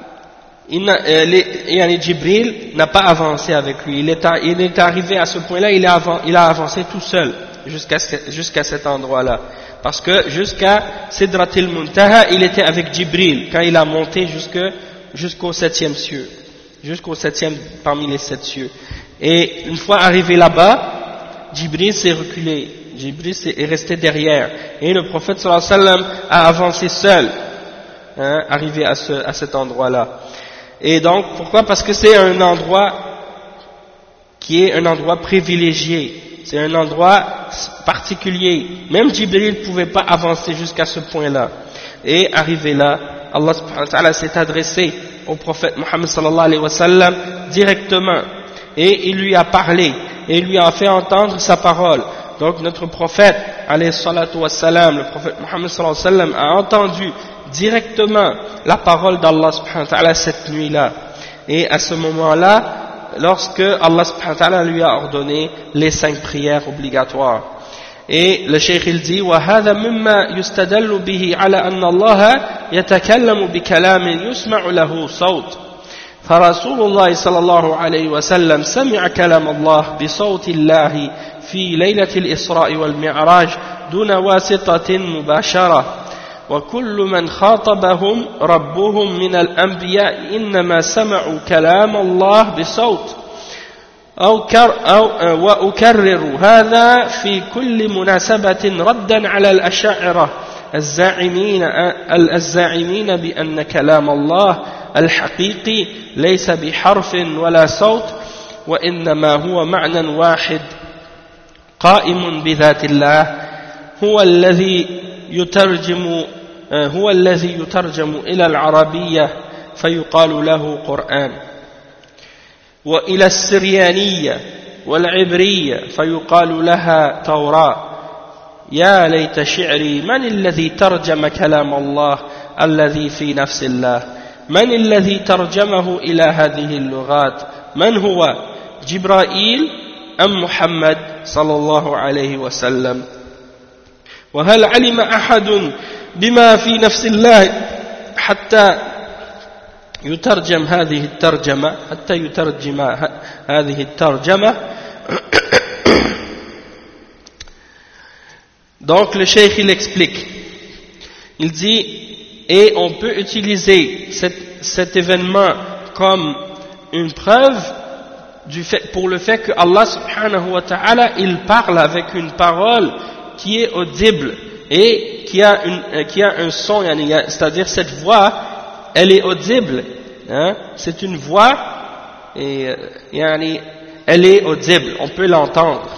Jibril n'a pas avancé avec lui. Il est arrivé à ce point-là, il a avancé tout seul jusqu'à cet endroit-là. Parce que jusqu'à Sidratil Muntaha, il était avec Jibril quand il a monté jusqu'au 7e cieux, jusqu'au 7e parmi les 7 cieux. Et une fois arrivé là-bas, Jibril s'est reculé, Jibril est resté derrière, et le prophète sallallahu alayhi wa sallam a avancé seul, arrivé à cet endroit-là. Et donc, pourquoi? Parce que c'est un endroit qui est un endroit privilégié, c'est un endroit particulier. Même Jibril ne pouvait pas avancer jusqu'à ce point-là. Et arrivé là, Allah subhanahu wa ta'ala s'est adressé au prophète Muhammad sallallahu alayhi wa sallam directement, et il lui a parlé, et il lui a fait entendre sa parole. Donc notre prophète alayhi salatu wa salam, le prophète Muhammad sallallahu alayhi wa sallam, a entendu directement la parole d'Allah subhanahu wa ta'ala cette nuit-là. Et à ce moment-là, lorsque Allah subhanahu wa ta'ala lui a ordonné les 5 prières obligatoires. Et le cheikh il dit وَهَذَا مِمَّا يُسْتَدَلُّ بِهِ عَلَى أَنَّ اللَّهَ يَتَكَلَّمُ بِكَلَامٍ يُسْمَعُ لَهُ صَوْتٌ فرسول الله صلى الله عليه وسلم سمع كلام الله بصوت الله في ليلة الإسراء والمعراج دون واسطة مباشرة وكل من خاطبهم ربهم من الأنبياء إنما سمعوا كلام الله بصوت وأكرر هذا في كل مناسبة ردا على الأشاعرة الزاعمين بأن كلام الله الحقيقي ليس بحرف ولا صوت وإنما هو معنى واحد قائم بذات الله هو الذي يترجم إلى العربية فيقال له قرآن وإلى السريانية والعبرية فيقال لها توراة يا ليت شعري من الذي ترجم كلام الله الذي في نفس الله من الذي ترجمه إلى هذه اللغات من هو جبرائيل أم محمد صلى الله عليه وسلم وهل علم أحد بما في نفس الله حتى يترجم هذه الترجمة Donc le cheikh il explique, il dit et on peut utiliser cet événement comme une preuve pour le fait que Allah subhanahu wa ta'ala il parle avec une parole qui est audible et qui a un son, c'est-à-dire cette voix elle est audible, hein? C'est une voix et elle est audible, on peut l'entendre.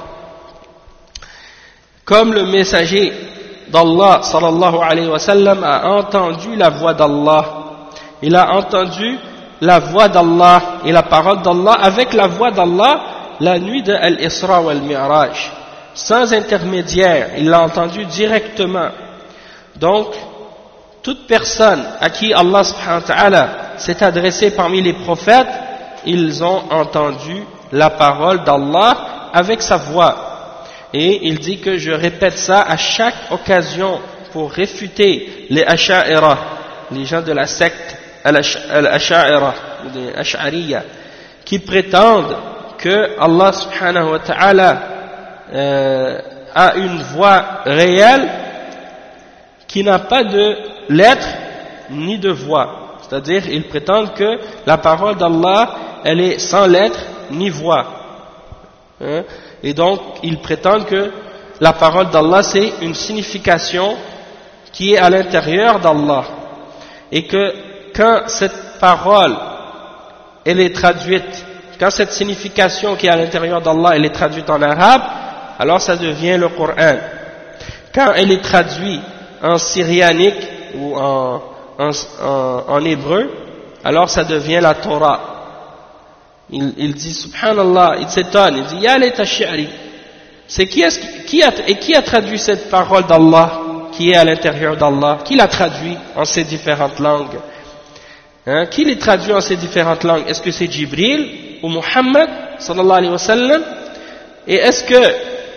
Comme le messager d'Allah sallallahu alayhi wa sallam a entendu la voix d'Allah, il a entendu la voix d'Allah et la parole d'Allah avec la voix d'Allah la nuit de Al-Isra wal Mi'raj, sans intermédiaire, il l'a entendu directement. Donc, toute personne à qui Allah subhanahu wa ta'ala s'est adressé parmi les prophètes, ils ont entendu la parole d'Allah avec sa voix. Et il dit que je répète ça à chaque occasion pour réfuter les Asha'ira, les gens de la secte Al-Asha'ira, les Ash'ariya, qui prétendent que Allah subhanahu wa ta'ala a une voix réelle qui n'a pas de lettres ni de voix. C'est-à-dire, ils prétendent que la parole d'Allah, elle est sans lettres ni voix. Hein? Et donc, ils prétendent que la parole d'Allah, c'est une signification qui est à l'intérieur d'Allah. Et que quand cette parole, elle est traduite, quand cette signification qui est à l'intérieur d'Allah, elle est traduite en arabe, alors ça devient le Coran. Quand elle est traduite en syrianique ou en hébreu, alors ça devient la Torah. Il dit subhanallah, il s'étonne, il dit ya layta shi'ri. C'est qui a traduit cette parole d'Allah qui est à l'intérieur d'Allah? Qui l'a traduit en ces différentes langues? Hein? Qui les traduit en ces différentes langues? Est-ce que c'est Jibril ou Muhammad sallallahu alayhi wa sallam? Et est-ce que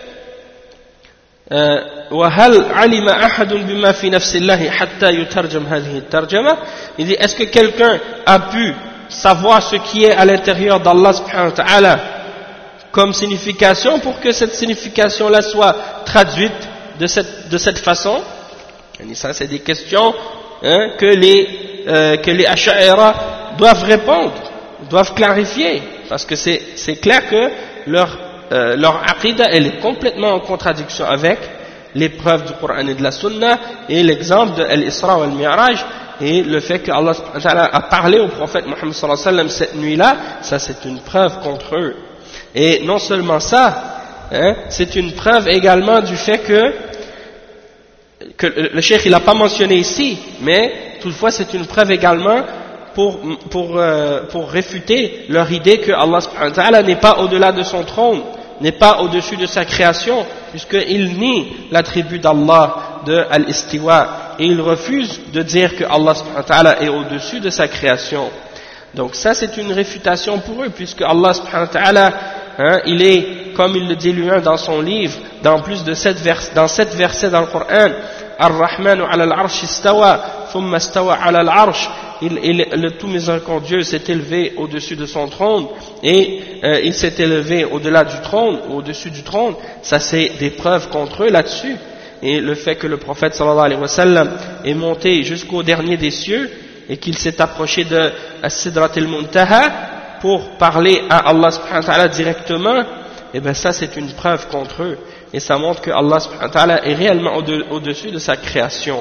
وهل علم أحد بما في نفس الله حتى يترجم هذه الترجمة? Il dit est-ce que quelqu'un a pu savoir ce qui est à l'intérieur d'Allah subhanahu wa ta'ala comme signification pour que cette signification-là soit traduite de cette façon? Et ça, c'est des questions que les Asha'ira doivent répondre, doivent clarifier, parce que c'est clair que leur aqidah, elle est complètement en contradiction avec les preuves du Coran et de la Sunna, et l'exemple de Al-Isra wal Mi'raj, et le fait que Allah a parlé au prophète Muhammad sallallahu alayhi wa sallam cette nuit-là, ça c'est une preuve contre eux. Et non seulement ça, c'est une preuve également du fait que le cheikh il n'a pas mentionné ici, mais toutefois c'est une preuve également pour réfuter leur idée que Allah subhanahu wa ta'ala n'est pas au-delà de son trône, n'est pas au-dessus de sa création, puisqu'il nie l'attribut d'Allah de Al-Istiwa, et il refuse de dire que Allah subhanahu wa ta'ala est au-dessus de sa création. Donc ça c'est une réfutation pour eux, puisque Allah subhanahu wa ta'ala, il est, comme il le dit lui-même dans son livre, dans plus de 7 versets dans le Coran, Ar-Rahmanu ala al-Arsh istawa, thumma istawa ala al-Arsh, le tout miséricordieux s'est élevé au-dessus de son trône, et il s'est élevé au-delà du trône, au-dessus du trône. Ça c'est des preuves contre eux là-dessus. et le fait que le prophète sallallahu alayhi wa sallam est monté jusqu'au dernier des cieux et qu'il s'est approché de As-Sidrat al-Muntaha pour parler à Allah subhanahu wa ta'ala directement, et bien ça c'est une preuve contre eux, et ça montre que Allah subhanahu wa ta'ala est réellement au-dessus de sa création.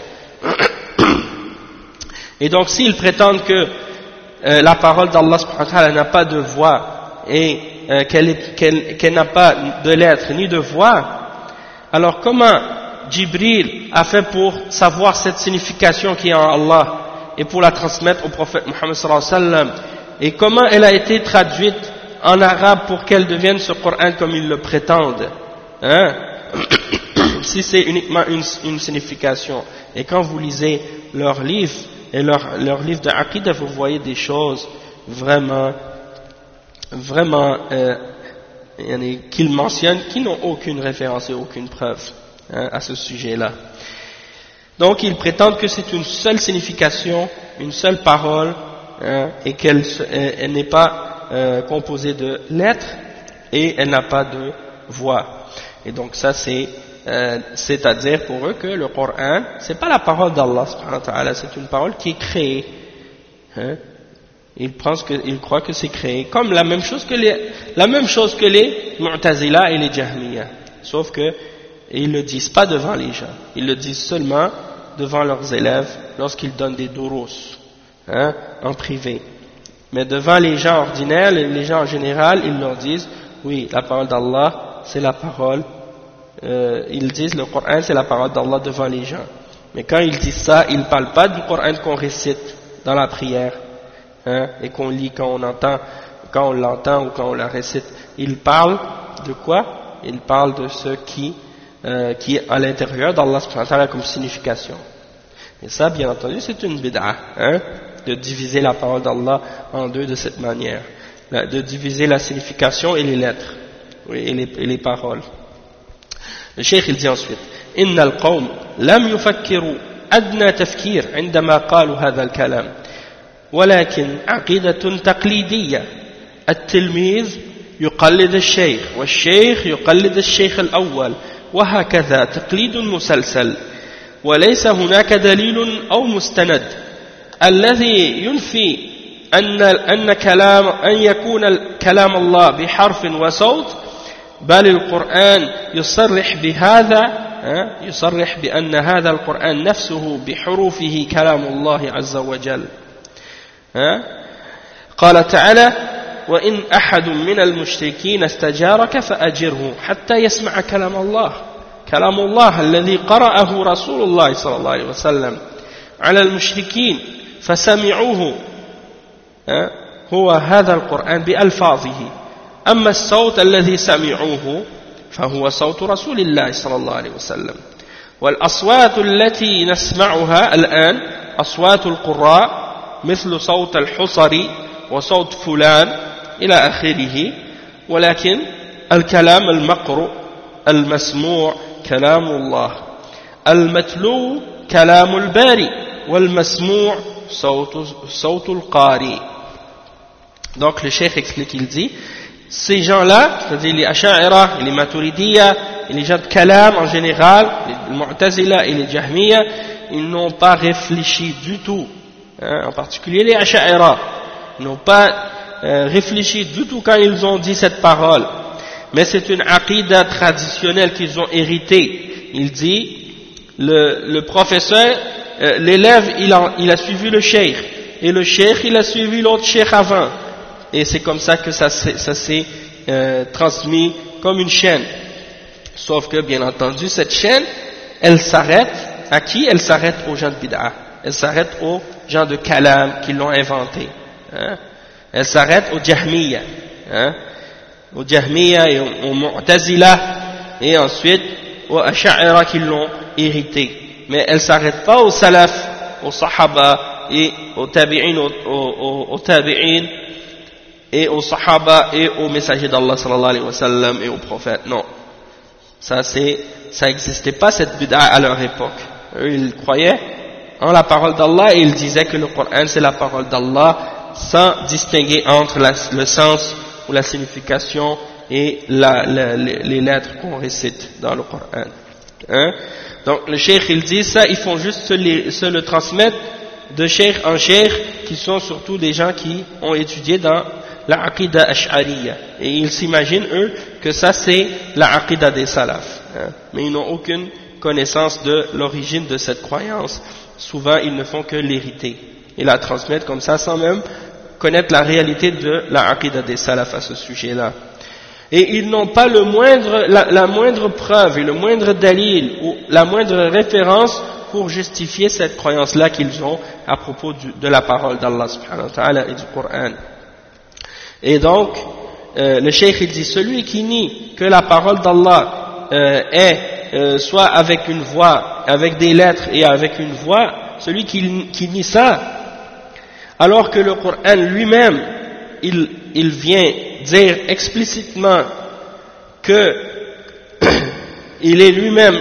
Et donc s'ils prétendent que la parole d'Allah subhanahu wa ta'ala n'a pas de voix et qu'elle n'a pas de lettres ni de voix, alors comment Jibril a fait pour savoir cette signification qui est en Allah et pour la transmettre au prophète Muhammad sallallahu alayhi wa sallam, et comment elle a été traduite en arabe pour qu'elle devienne ce Coran comme ils le prétendent, hein? Si c'est uniquement une signification. Et quand vous lisez leurs livres et leur livre de Aqidah, vous voyez des choses vraiment qu'ils mentionnent, qui n'ont aucune référence et aucune preuve, hein, à ce sujet-là. Donc ils prétendent que c'est une seule signification, une seule parole, hein, et qu'elle n'est pas composée de lettres et elle n'a pas de voix. Et donc ça c'est-à-dire pour eux que le Coran, c'est pas la parole d'Allah subhanahu wa ta'ala, c'est une parole qui est créée, hein. Ils croient que c'est créé, comme la même chose que les Mu'tazila et les Jahmiya, sauf que ils le disent pas devant les gens, ils le disent seulement devant leurs élèves lorsqu'ils donnent des durus, hein, en privé. Mais devant les gens ordinaires, les gens en général, ils leur disent oui, la parole d'Allah c'est la parole, ils disent le Coran c'est la parole d'Allah devant les gens. Mais quand ils disent ça, ils ne parlent pas du Coran qu'on récite dans la prière, hein, et qu'on lit quand on l'entend ou quand on la récite. Ils parlent de quoi? Ils parlent de ce qui est à l'intérieur d'Allah subhanahu wa ta'ala comme signification. Et ça, bien entendu, c'est une bid'a, hein, de diviser la parole d'Allah en deux de cette manière, de diviser la signification et les lettres, oui, et les paroles. Le cheikh il dit ensuite: Inna al-qawm lam yufakkiru adna tafkir عندما قالوا هذا الكلام ولكن عقيدة تقليدية التلميذ يقلد الشيخ والشيخ يقلد الشيخ الأول وهكذا تقليد مسلسل وليس هناك دليل أو مستند الذي ينفي أن يكون كلام الله بحرف وصوت بل القرآن يصرح بأن هذا القرآن نفسه بحروفه كلام الله عز وجل. قال تعالى: وإن أحد من المشركين استجارك فأجره حتى يسمع كلام الله الذي قرأه رسول الله صلى الله عليه وسلم على المشركين فسمعوه هو هذا القرآن بألفاظه أما الصوت الذي سمعوه فهو صوت رسول الله صلى الله عليه وسلم والأصوات التي نسمعها الآن أصوات القراء مثل صوت الحصري وصوت فلان إلى آخره ولكن الكلام المقروء المسموع كلام الله المتلو كلام الباري والمسموع صوت القاري. Donc le cheikh explique, il dit, ces gens-là, c'est-à-dire les Asha'ira et les Maturidiyya et les gens de Kalam en général, les Mu'tazila et les Jahmiya, ils n'ont pas réfléchi du tout, hein, en particulier les Asha'ira, ils n'ont pas réfléchi du tout quand ils ont dit cette parole, mais c'est une aqidah traditionnelle qu'ils ont héritée. Il dit, le professeur, l'élève il a suivi le cheikh, et le cheikh il a suivi l'autre cheikh avant, et c'est comme ça que ça s'est transmis comme une chaîne. Sauf que bien entendu cette chaîne, elle s'arrête à qui? Elle s'arrête aux gens de bid'a, elle s'arrête aux gens de kalam qui l'ont inventé, hein? Elle s'arrête aux Jahmiya, hein? Aux Jahmiya et aux Mu'tazila, et ensuite aux Asha'ira qui l'ont hérité. Mais elle ne s'arrête pas aux Salaf, aux Sahaba et aux Tabi'in, aux Tabi'in et aux Sahaba et aux messagers d'Allah sallallahu alayhi wa sallam et aux prophètes. Non, ça n'existait pas cette bid'a à leur époque. Eux ils croyaient en la parole d'Allah et ils disaient que le Coran c'est la parole d'Allah, sans distinguer entre le sens ou la signification et les lettres qu'on récite dans le Coran. Hein? Donc le cheikh il dit ça, ils font juste se le transmettre de cheikh en cheikh, qui sont surtout des gens qui ont étudié dans la aqidah ash'ariyya, et ils s'imaginent eux que ça c'est la aqidah des salafs, hein? Mais ils n'ont aucune connaissance de l'origine de cette croyance. Souvent ils ne font que l'hériter et la transmettre comme ça sans même connaître la réalité de la aqidah des salafs à ce sujet-là. Et ils n'ont pas la moindre preuve et le moindre dalil ou la moindre référence pour justifier cette croyance-là qu'ils ont à propos de la parole d'Allah subhanahu wa ta'ala et du Coran. Et donc, le cheikh il dit, celui qui nie que la parole d'Allah est soit avec une voix, avec des lettres et avec une voix, celui qui nie ça, alors que le Coran lui-même, il vient dire explicitement que il est lui-même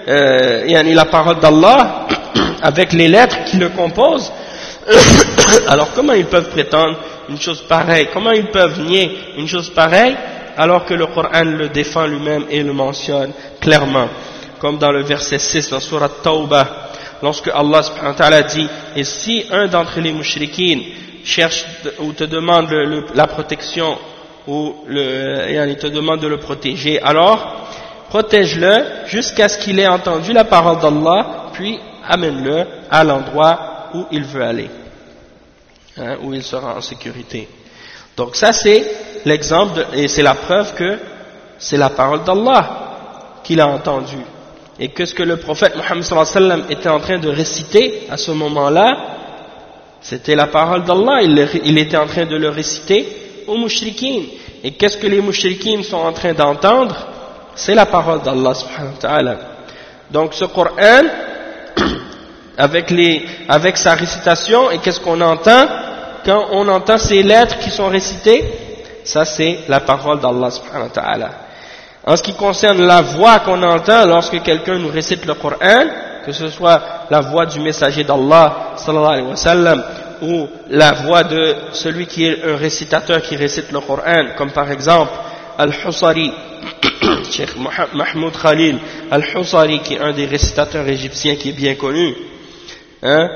la parole d'Allah avec les lettres qui le composent, alors comment ils peuvent prétendre une chose pareille? Comment ils peuvent nier une chose pareille alors que le Coran le défend lui-même et le mentionne clairement, comme dans le verset 6 dans Surat Tawbah, lorsque Allah subhanahu wa ta'ala dit, et si un d'entre les mushrikines cherche ou te demande la protection ou il te demande de le protéger, alors protège-le jusqu'à ce qu'il ait entendu la parole d'Allah, puis amène-le à l'endroit où il veut aller, hein, où il sera en sécurité. Donc ça c'est l'exemple et c'est la preuve que c'est la parole d'Allah qu'il a entendue, et que ce que le prophète Mohammed sallallahu alayhi wa sallam était en train de réciter à ce moment-là, c'était la parole d'Allah. Il était en train de le réciter aux mushrikines. Et qu'est-ce que les mushrikines sont en train d'entendre? C'est la parole d'Allah subhanahu wa ta'ala. Donc ce Coran, avec sa récitation, et qu'est-ce qu'on entend? Quand on entend ces lettres qui sont récitées, ça c'est la parole d'Allah subhanahu wa ta'ala. En ce qui concerne la voix qu'on entend lorsque quelqu'un nous récite le Coran, que ce soit la voix du messager d'Allah sallallahu alayhi wa sallam ou la voix de celui qui est un récitateur qui récite le Coran, comme par exemple Al-Husari, Cheikh Mahmoud Khalil Al-Husari, qui est un des récitateurs égyptiens qui est bien connu, hein,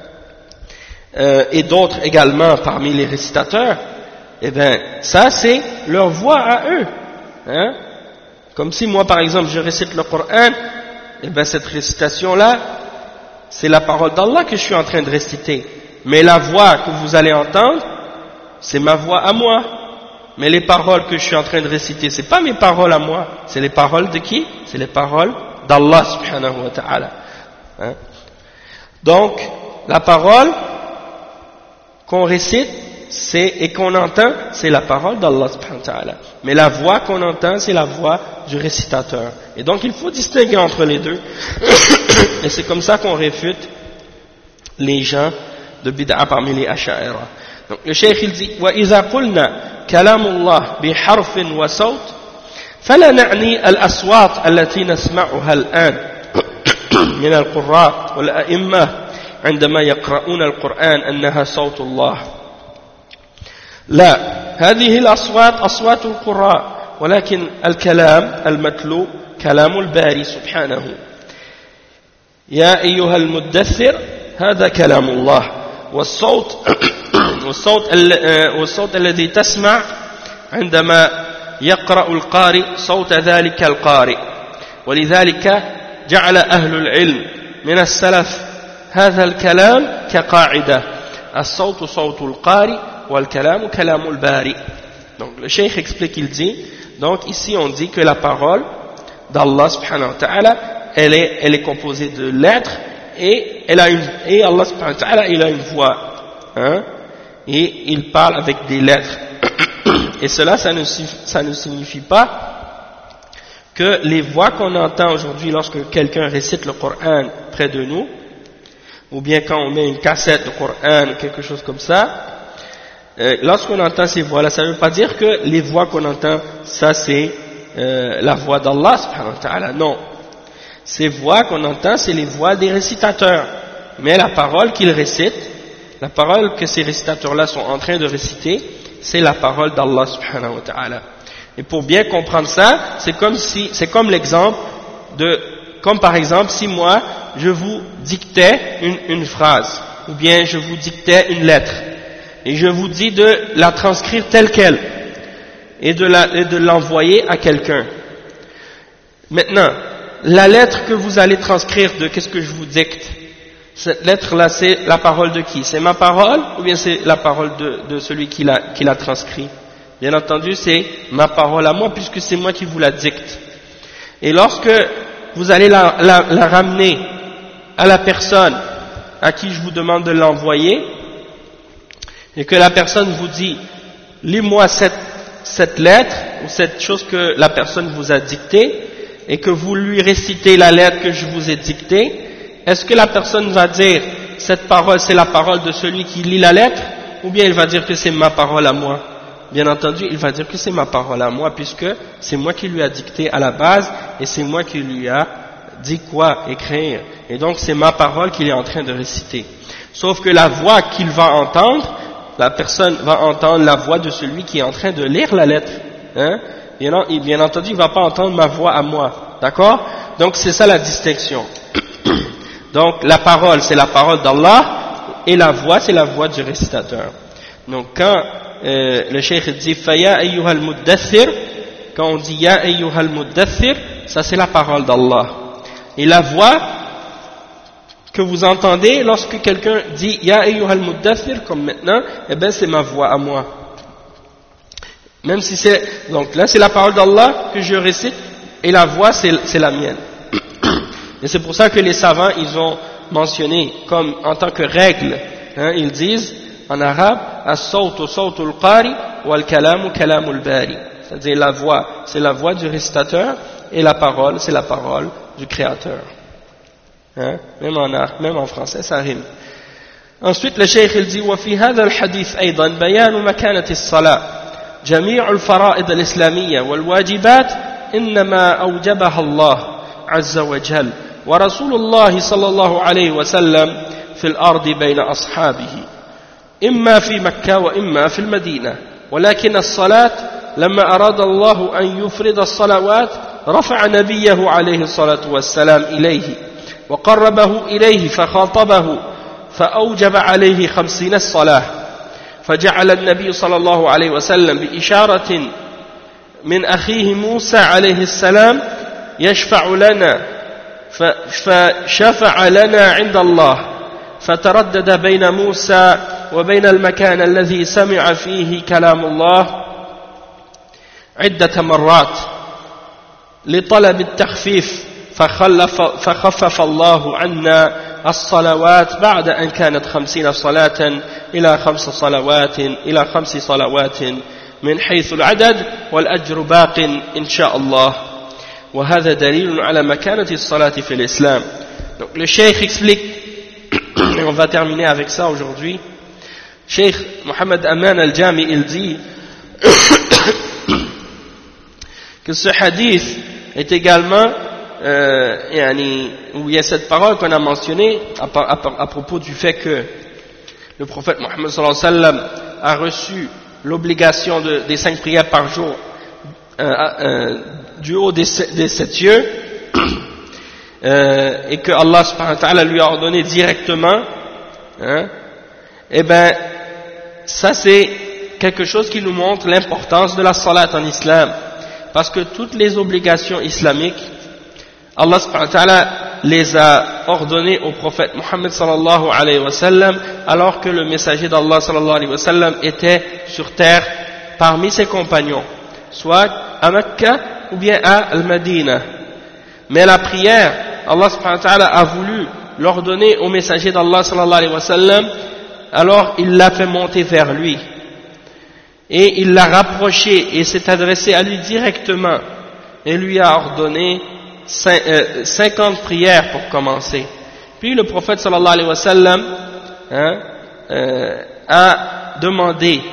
et d'autres également parmi les récitateurs, eh bien ça c'est leur voix à eux, hein. Comme si moi par exemple je récite le Coran, et bien cette récitation-là, c'est la parole d'Allah que je suis en train de réciter. Mais la voix que vous allez entendre, c'est ma voix à moi. Mais les paroles que je suis en train de réciter, c'est pas mes paroles à moi. C'est les paroles de qui? C'est les paroles d'Allah subhanahu wa ta'ala. Hein? Donc, la parole qu'on récite, et qu'on entend, c'est la parole d'Allah subhanahu wa ta'ala. Mais la voix qu'on entend, c'est la voix du récitateur. Et donc il faut distinguer entre les deux. Et c'est comme ça qu'on réfute les gens de bid'a parmi les asha'ira. Donc le cheikh il dit, وَإِذَا قُلْنَا كَلَامُ اللَّهِ بِحَرْفٍ وَصَوْتٍ فَلَا نَعْنِي الْأَصْوَاتِ التي نسمعها الآن من القراء والأئمة عندما يقرؤون القرآن أنها صوت الله. لا، هذه الأصوات أصوات القراء، ولكن الكلام المتلو كلام الباري سبحانه. يا أيها المدثر هذا كلام الله، والصوت الذي تسمع عندما يقرأ القارئ صوت ذلك القارئ. ولذلك جعل أهل العلم من السلف هذا الكلام كقاعدة: الصوت صوت القارئ والكلام كلام البارئ. Donc le cheikh explique, il dit, donc ici on dit que la parole d'Allah subhanahu wa ta'ala, elle est composée de lettres, et Allah subhanahu wa ta'ala, il a une voix, hein, et il parle avec des lettres. Et cela, ça ne signifie pas que les voix qu'on entend aujourd'hui lorsque quelqu'un récite le Coran près de nous, ou bien quand on met une cassette de Coran ou quelque chose comme ça, lorsqu'on entend ces voix-là, ça ne veut pas dire que les voix qu'on entend, ça c'est la voix d'Allah subhanahu wa ta'ala, non. Ces voix qu'on entend, c'est les voix des récitateurs. Mais la parole qu'ils récitent, la parole que ces récitateurs-là sont en train de réciter, c'est la parole d'Allah subhanahu wa ta'ala. Et pour bien comprendre ça, c'est comme l'exemple comme par exemple, si moi, je vous dictais une phrase, ou bien je vous dictais une lettre, et je vous dis de la transcrire telle qu'elle, et de l'envoyer à quelqu'un. Maintenant, la lettre que vous allez transcrire de qu'est-ce que je vous dicte, cette lettre-là, c'est la parole de qui? C'est ma parole, ou bien c'est la parole de celui qui l'a transcrit? Bien entendu, c'est ma parole à moi, puisque c'est moi qui vous la dicte. Et lorsque vous allez la ramener à la personne à qui je vous demande de l'envoyer, et que la personne vous dit, lis-moi cette lettre, ou cette chose que la personne vous a dictée, et que vous lui récitez la lettre que je vous ai dictée, est-ce que la personne va dire, cette parole c'est la parole de celui qui lit la lettre, ou bien il va dire que c'est ma parole à moi? Bien entendu, il va dire que c'est ma parole à moi, puisque c'est moi qui lui a dicté à la base, et c'est moi qui lui a dit quoi écrire. Et donc c'est ma parole qu'il est en train de réciter. Sauf que la voix qu'il va entendre, la personne va entendre la voix de celui qui est en train de lire la lettre. Hein? Bien entendu, il ne va pas entendre ma voix à moi. D'accord? Donc c'est ça la distinction. Donc la parole, c'est la parole d'Allah, et la voix, c'est la voix du récitateur. Donc quand le cheikh dit Faya ayyuhal muddathir, quand on dit Ya ayyuhal muddathir, ça c'est la parole d'Allah. Et la voix que vous entendez lorsque quelqu'un dit Ya ayyuhal muddathir, comme maintenant, eh bien c'est ma voix à moi. Même si c'est, donc là c'est la parole d'Allah que je récite, et la voix c'est la mienne. Et c'est pour ça que les savants ils ont mentionné comme en tant que règle, hein, ils disent en arabe, as-sawtu sawtul qari wal kalamu kalamul bari, c'est-à-dire la voix, c'est la voix du récitateur, et la parole, c'est la parole du créateur. Hein? Même en français, ça rime. Ensuite, le cheikh il dit, وفي هذا الحديث أيضا بيان مكانة الصلاة. جميع الفرائض الإسلامية والواجبات إنما أوجبها الله عز وجل ورسول الله صلى الله عليه وسلم في الأرض بين أصحابه. إما في مكة وإما في المدينة، ولكن الصلاة لما أراد الله أن يفرض الصلوات رفع نبيه عليه الصلاة والسلام إليه وقربه إليه فخاطبه فأوجب عليه 50 الصلاة، فجعل النبي صلى الله عليه وسلم بإشارة من أخيه موسى عليه السلام يشفع لنا فشفع لنا عند الله، فتردد بين موسى وبين المكان الذي سمع فيه كلام الله عدة مرات لطلب التخفيف، فخفف الله عنا الصلوات بعد أن كانت 50 صلاة إلى 5 صلوات من حيث العدد، والأجر باق إن شاء الله، وهذا دليل على مكانة الصلاة في الإسلام. Donc le cheikh explique, et on va terminer avec ça aujourd'hui. Cheikh Mohamed Aman al-Jami il dit que ce hadith est également où il y a cette parole qu'on a mentionnée à propos du fait que le prophète Mohammed sallallahu alayhi wa sallam a reçu l'obligation des 5 prières par jour du haut des 7 cieux, et que Allah subhanahu wa ta'ala lui a ordonné directement, hein, et ben ça c'est quelque chose qui nous montre l'importance de la salat en islam, parce que toutes les obligations islamiques Allah subhanahu wa ta'ala les a ordonnées au prophète Muhammad sallallahu alayhi wa sallam, alors que le messager d'Allah sallallahu alayhi wa sallam était sur terre parmi ses compagnons, soit à Mecca ou bien à Al-Madina. Mais la prière, Allah subhanahu wa ta'ala a voulu l'ordonner au messager d'Allah sallallahu alayhi wa sallam, alors il l'a fait monter vers lui et il l'a rapproché et s'est adressé à lui directement et lui a ordonné 50 prières pour commencer. Puis le prophète sallallahu alayhi wa sallam a demandé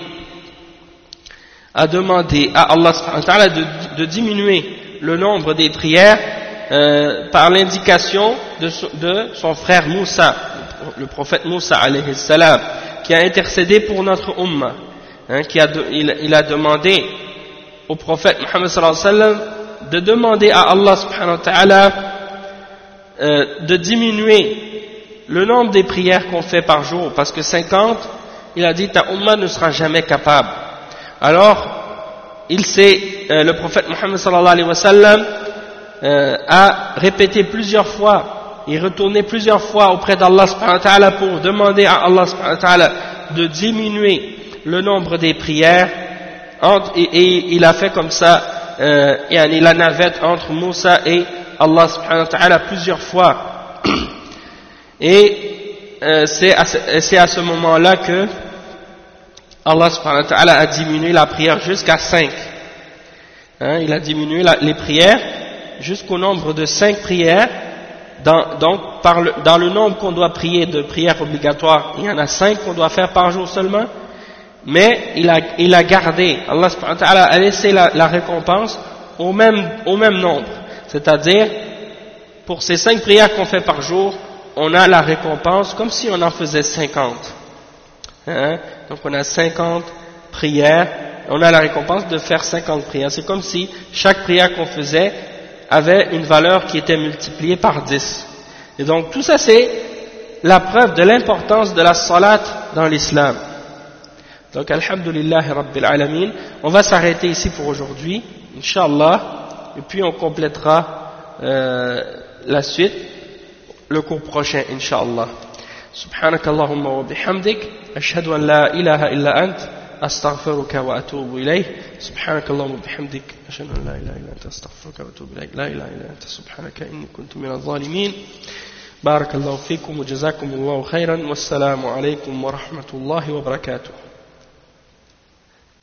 à Allah subhanahu wa ta'ala de diminuer le nombre des prières par l'indication de son frère Moussa, le prophète Moussa alayhi salam, qui a intercédé pour notre umma, il a demandé au prophète Muhammad sallallahu alayhi wa sallam de demander à Allah subhanahu wa ta'ala de diminuer le nombre des prières qu'on fait par jour, parce que 50, il a dit ta umma ne sera jamais capable. Alors le prophète Mohammed sallallahu alayhi wa sallam a répété plusieurs fois, il retournait plusieurs fois auprès d'Allah subhanahu wa ta'ala pour demander à Allah subhanahu wa ta'ala de diminuer le nombre des prières, et il a fait comme ça la navette entre Moussa et Allah subhanahu wa ta'ala plusieurs fois. Et c'est à ce moment-là que Allah subhanahu wa ta'ala a diminué la prière jusqu'à 5. Il a diminué les prières jusqu'au nombre de 5 prières. Donc dans le nombre qu'on doit prier de prières obligatoires, il y en a 5 qu'on doit faire par jour seulement, mais il a gardé, Allah subhanahu wa ta'ala a laissé la récompense au même nombre, c'est-à-dire pour ces 5 prières qu'on fait par jour, on a la récompense comme si on en faisait 50. Donc on a 50 prières, on a la récompense de faire 50 prières. C'est comme si chaque prière qu'on faisait avait une valeur qui était multipliée par 10. Et donc tout ça c'est la preuve de l'importance de la salat dans l'islam. Donc alhamdulillahi rabbil alamin, on va s'arrêter ici pour aujourd'hui, Inch'Allah, et puis on complétera la suite, le cours prochain, Inch'Allah. سبحانك اللهم وبحمدك أشهد أن لا إله إلا أنت أستغفرك وأتوب إليه سبحانك اللهم وبحمدك أشهد أن لا إله إلا أنت أستغفرك وأتوب إليك لا إله إلا أنت سبحانك إني كنت من الظالمين بارك الله فيكم وجزاكم الله خيرا والسلام عليكم ورحمة الله وبركاته.